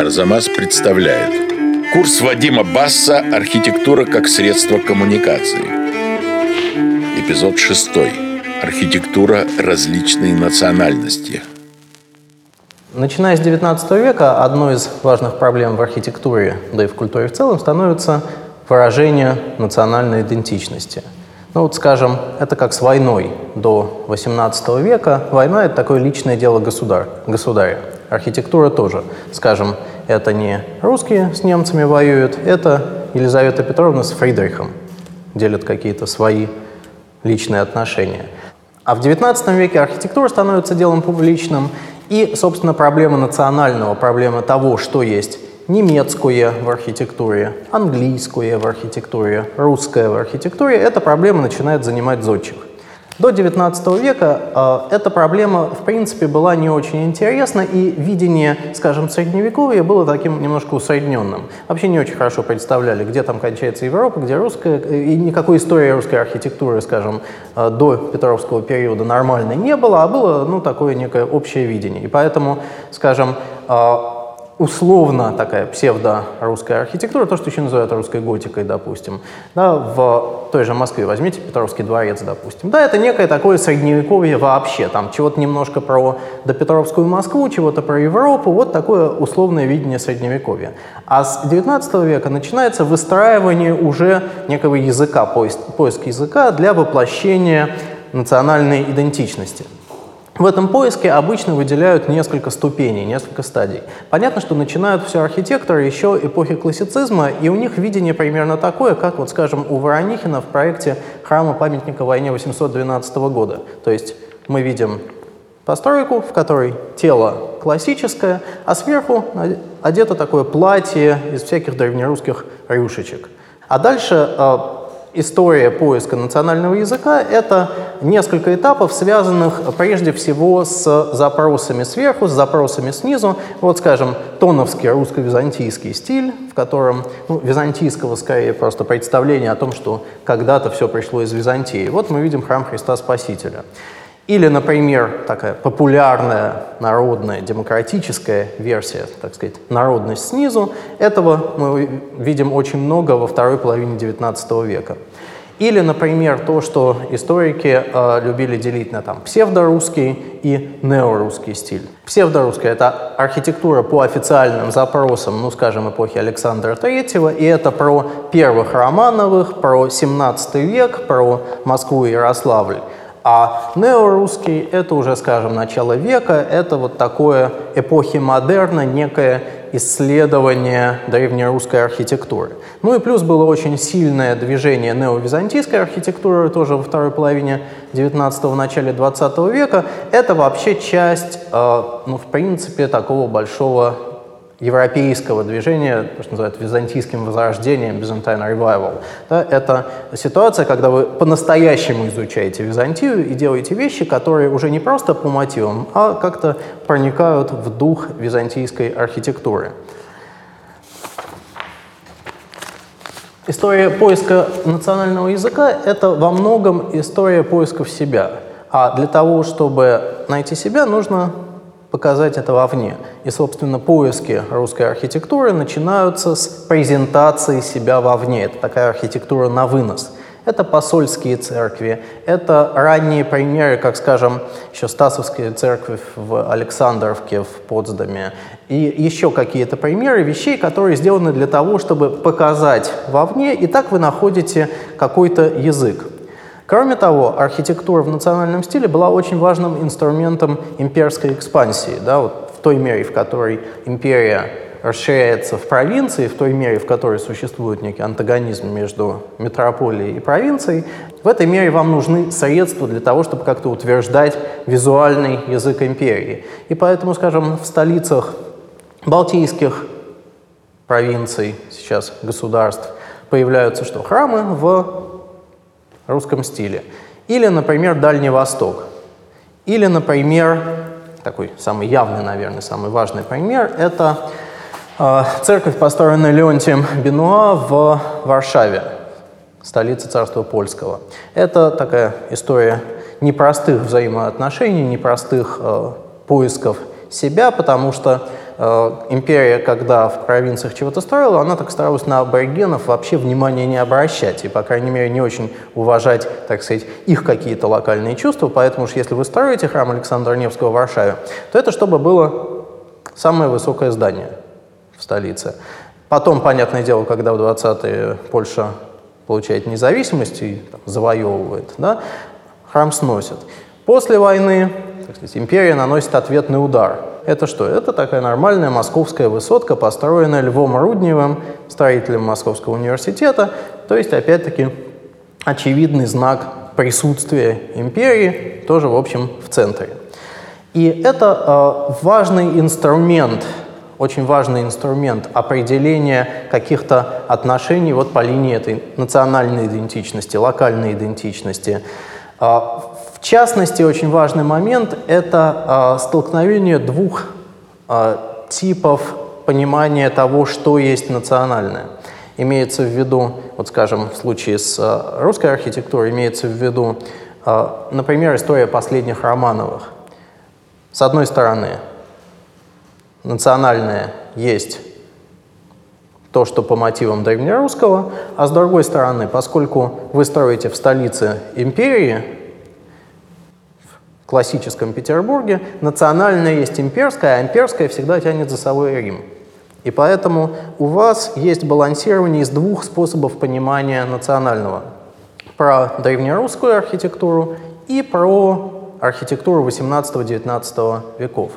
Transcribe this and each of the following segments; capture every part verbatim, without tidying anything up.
Арзамас представляет курс Вадима Басса «Архитектура как средство коммуникации». Эпизод шестой. Архитектура различной национальности. Начиная с девятнадцатого века, одной из важных проблем в архитектуре, да и в культуре в целом, становится выражение национальной идентичности. Ну вот, скажем, это как с войной до восемнадцатого века. Война — это такое личное дело государ, государя. Архитектура тоже. Скажем, это не русские с немцами воюют, это Елизавета Петровна с Фридрихом делят какие-то свои личные отношения. А в девятнадцатом веке архитектура становится делом публичным, и, собственно, проблема национального, проблема того, что есть немецкое в архитектуре, английское в архитектуре, русское в архитектуре, эта проблема начинает занимать зодчих. До девятнадцатого века э, эта проблема, в принципе, была не очень интересна, и видение, скажем, Средневековья было таким немножко усредненным. Вообще не очень хорошо представляли, где там кончается Европа, где русская, и никакой истории русской архитектуры, скажем, э, до Петровского периода нормальной не было, а было, ну, такое некое общее видение. И поэтому, скажем, э, условно такая псевдо-русская архитектура, то, что еще называют русской готикой, допустим, да, в той же Москве, возьмите Петровский дворец, допустим. Да, это некое такое средневековье вообще, там чего-то немножко про допетровскую Москву, чего-то про Европу, вот такое условное видение средневековья. А с девятнадцатого века начинается выстраивание уже некого языка, поиск, поиск языка для воплощения национальной идентичности. В этом поиске обычно выделяют несколько ступеней, несколько стадий. Понятно, что начинают все архитекторы еще эпохи классицизма, и у них видение примерно такое, как, вот, скажем, у Воронихина в проекте храма-памятника войне восемьсот двенадцатого года. То есть мы видим постройку, в которой тело классическое, а сверху одето такое платье из всяких древнерусских рюшечек. А дальше история поиска национального языка — это несколько этапов, связанных прежде всего с запросами сверху, с запросами снизу. Вот, скажем, тоновский русско-византийский стиль, в котором, ну, византийского скорее просто представления о том, что когда-то все пришло из Византии. Вот мы видим храм Христа Спасителя. Или, например, такая популярная, народная, демократическая версия, так сказать, народность снизу. Этого мы видим очень много во второй половине девятнадцатого века. Или, например, то, что историки э, любили делить на там, псевдорусский и неорусский стиль. Псевдорусский — это архитектура по официальным запросам, ну, скажем, эпохи Александра Третьего, и это про первых Романовых, про семнадцатый век, про Москву и Ярославль. А неорусский — это уже, скажем, начало века, это вот такое эпохи модерна, некое исследование древнерусской архитектуры. Ну и плюс было очень сильное движение неовизантийской архитектуры тоже во второй половине девятнадцатого, начале двадцатого века. Это вообще часть, э, ну, в принципе, такого большого европейского движения, то, что называют византийским возрождением, Byzantine Revival. Да, это ситуация, когда вы по-настоящему изучаете Византию и делаете вещи, которые уже не просто по мотивам, а как-то проникают в дух византийской архитектуры. История поиска национального языка — это во многом история поисков себя. А для того, чтобы найти себя, нужно показать это вовне. И, собственно, поиски русской архитектуры начинаются с презентации себя вовне. Это такая архитектура на вынос. Это посольские церкви, это ранние примеры, как, скажем, еще Стасовская церковь в Александровке, в Потсдаме, и еще какие-то примеры вещей, которые сделаны для того, чтобы показать вовне, и так вы находите какой-то язык. Кроме того, архитектура в национальном стиле была очень важным инструментом имперской экспансии. Да, вот в той мере, в которой империя расширяется в провинции, в той мере, в которой существует некий антагонизм между метрополией и провинцией, в этой мере вам нужны средства для того, чтобы как-то утверждать визуальный язык империи. И поэтому, скажем, в столицах балтийских провинций, сейчас государств, появляются что? Храмы в русском стиле. Или, например, Дальний Восток. Или, например, такой самый явный, наверное, самый важный пример — это э, церковь, построенная Леонтием Бенуа в Варшаве, столице царства польского. Это такая история непростых взаимоотношений, непростых э, поисков себя, потому что э, империя, когда в провинциях чего-то строила, она так старалась на аборигенов вообще внимания не обращать, и, по крайней мере, не очень уважать, так сказать, их какие-то локальные чувства, поэтому уж если вы строите храм Александра Невского в Варшаве, то это чтобы было самое высокое здание в столице. Потом, понятное дело, когда в двадцатые Польша получает независимость и там, завоевывает, да, храм сносят. После войны, так сказать, империя наносит ответный удар. Это что? Это такая нормальная московская высотка, построенная Львом Рудневым, строителем Московского университета, то есть, опять-таки, очевидный знак присутствия империи, тоже, в общем, в центре. И это э, важный инструмент, очень важный инструмент определения каких-то отношений вот по линии этой национальной идентичности, локальной идентичности. В частности, очень важный момент – это столкновение двух типов понимания того, что есть национальное. Имеется в виду, вот скажем, в случае с русской архитектурой, имеется в виду, например, история последних Романовых. С одной стороны, национальное есть то, что по мотивам древнерусского, а с другой стороны, поскольку вы строите в столице империи, в классическом Петербурге, национальное есть имперское, а имперское всегда тянет за собой Рим. И поэтому у вас есть балансирование из двух способов понимания национального. Про древнерусскую архитектуру и про архитектуру восемнадцатого-девятнадцатого веков.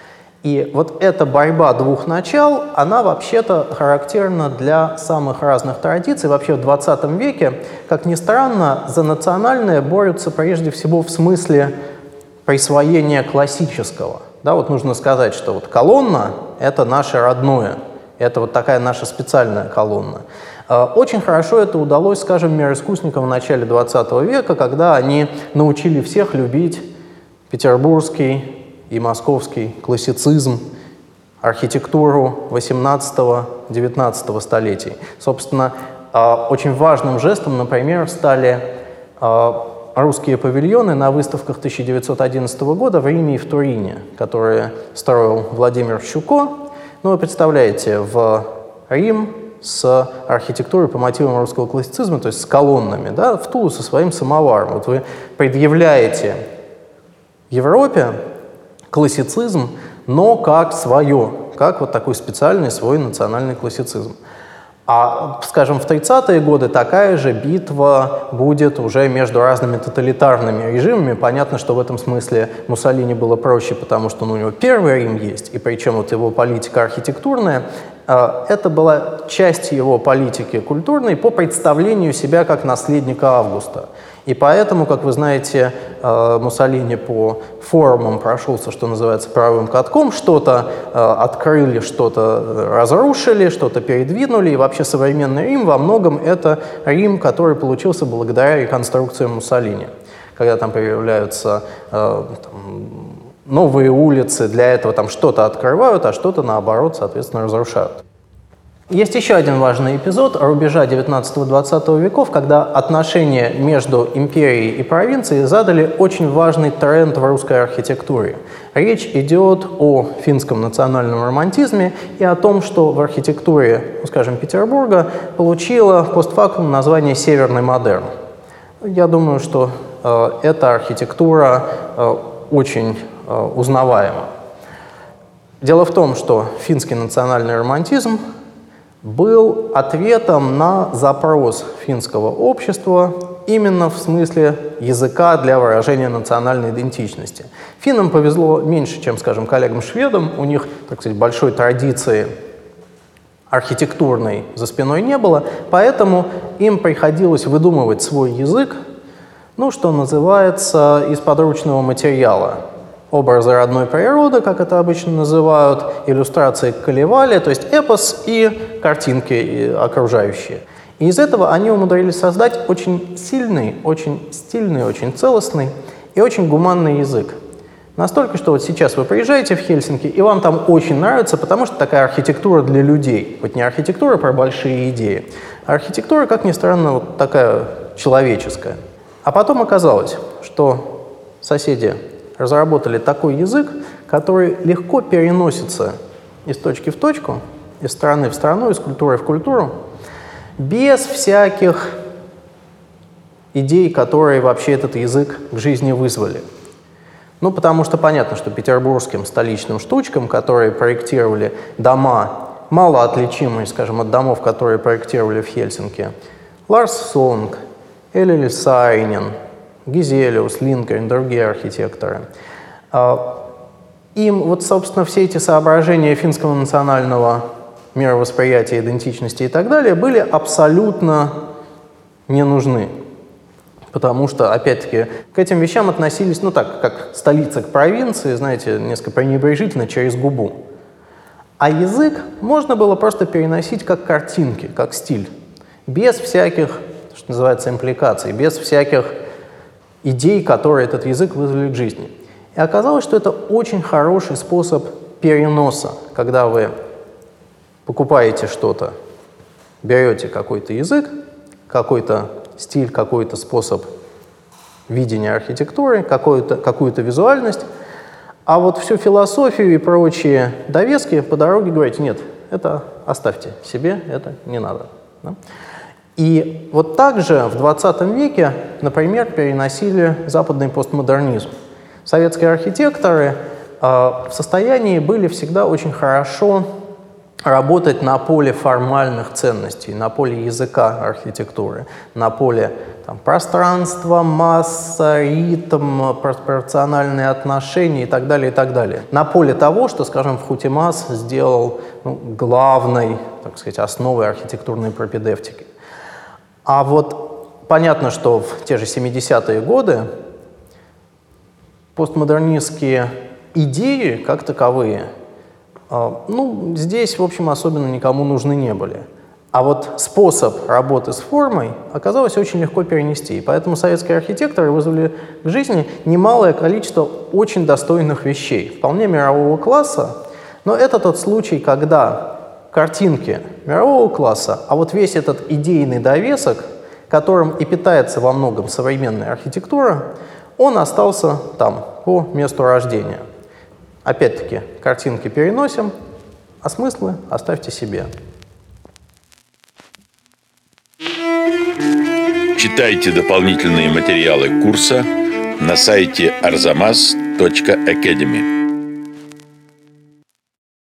И вот эта борьба двух начал, она вообще-то характерна для самых разных традиций. Вообще в двадцатом веке, как ни странно, за национальное борются прежде всего в смысле присвоения классического. Да, вот нужно сказать, что вот колонна — это наше родное, это вот такая наша специальная колонна. Очень хорошо это удалось, скажем, мироискусникам в начале двадцатого века, когда они научили всех любить петербургский и московский классицизм, архитектуру восемнадцатого-девятнадцатого столетий. Собственно, очень важным жестом, например, стали русские павильоны на выставках тысяча девятьсот одиннадцатого года в Риме и в Турине, которые строил Владимир Щуко. Ну, вы представляете, в Рим с архитектурой по мотивам русского классицизма, то есть с колоннами, да, в Тулу со своим самоваром. Вот вы предъявляете Европе классицизм, но как свое, как вот такой специальный свой национальный классицизм. А, скажем, в тридцатые годы такая же битва будет уже между разными тоталитарными режимами. Понятно, что в этом смысле Муссолини было проще, потому что ну, у него первый Рим есть, и причем вот его политика архитектурная, э, это была часть его политики культурной по представлению себя как наследника Августа. И поэтому, как вы знаете, Муссолини по форумам прошелся, что называется, правым катком, что-то открыли, что-то разрушили, что-то передвинули, и вообще современный Рим во многом это Рим, который получился благодаря реконструкциям Муссолини. Когда там появляются там, новые улицы, для этого там что-то открывают, а что-то, наоборот, соответственно, разрушают. Есть еще один важный эпизод рубежа девятнадцатого-двадцатого веков, когда отношения между империей и провинцией задали очень важный тренд в русской архитектуре. Речь идет о финском национальном романтизме и о том, что в архитектуре, ну, скажем, Петербурга получила постфактум название «северный модерн». Я думаю, что э, эта архитектура э, очень э, узнаваема. Дело в том, что финский национальный романтизм был ответом на запрос финского общества именно в смысле языка для выражения национальной идентичности. Финнам повезло меньше, чем, скажем, коллегам-шведам. У них, так сказать, большой традиции архитектурной за спиной не было, поэтому им приходилось выдумывать свой язык, ну, что называется, из подручного материала. Образы родной природы, как это обычно называют, иллюстрации к Калевале, то есть эпос и картинки окружающие. И из этого они умудрились создать очень сильный, очень стильный, очень целостный и очень гуманный язык. Настолько, что вот сейчас вы приезжаете в Хельсинки, и вам там очень нравится, потому что такая архитектура для людей. Вот не архитектура про большие идеи, а архитектура, как ни странно, вот такая человеческая. А потом оказалось, что соседи разработали такой язык, который легко переносится из точки в точку, из страны в страну, из культуры в культуру, без всяких идей, которые вообще этот язык к жизни вызвали. Ну, потому что понятно, что петербургским столичным штучкам, которые проектировали дома, мало отличимые, скажем, от домов, которые проектировали в Хельсинки, Ларс Сонг, Элили Сайнин, Гизелиус, Линкольн, другие архитекторы. Им вот, собственно, все эти соображения финского национального мировосприятия, идентичности и так далее были абсолютно не нужны. Потому что, опять-таки, к этим вещам относились, ну так, как столица к провинции, знаете, несколько пренебрежительно, через губу. А язык можно было просто переносить как картинки, как стиль, без всяких, что называется, импликаций, без всяких идей, которые этот язык вызвали к жизни. И оказалось, что это очень хороший способ переноса, когда вы покупаете что-то, берете какой-то язык, какой-то стиль, какой-то способ видения архитектуры, какую-то какую-то визуальность, а вот всю философию и прочие довески по дороге говорите: нет, это оставьте себе, это не надо. Да? И вот так же в двадцатом веке, например, переносили западный постмодернизм. Советские архитекторы э, в состоянии были всегда очень хорошо работать на поле формальных ценностей, на поле языка архитектуры, на поле там, пространства, масса, ритм, пропорциональные отношения и так далее, и так далее. На поле того, что, скажем, Вхутимас сделал ну, главной, так сказать, основой архитектурной пропедевтики. А вот понятно, что в те же семидесятые годы постмодернистские идеи, как таковые, ну, здесь, в общем, особенно никому нужны не были. А вот способ работы с формой оказалось очень легко перенести. И поэтому советские архитекторы вызвали к жизни немалое количество очень достойных вещей, вполне мирового класса. Но это тот случай, когда картинки мирового класса, а вот весь этот идейный довесок, которым и питается во многом современная архитектура, он остался там, по месту рождения. Опять-таки, картинки переносим, а смыслы оставьте себе. Читайте дополнительные материалы курса на сайте арзамас точка академи.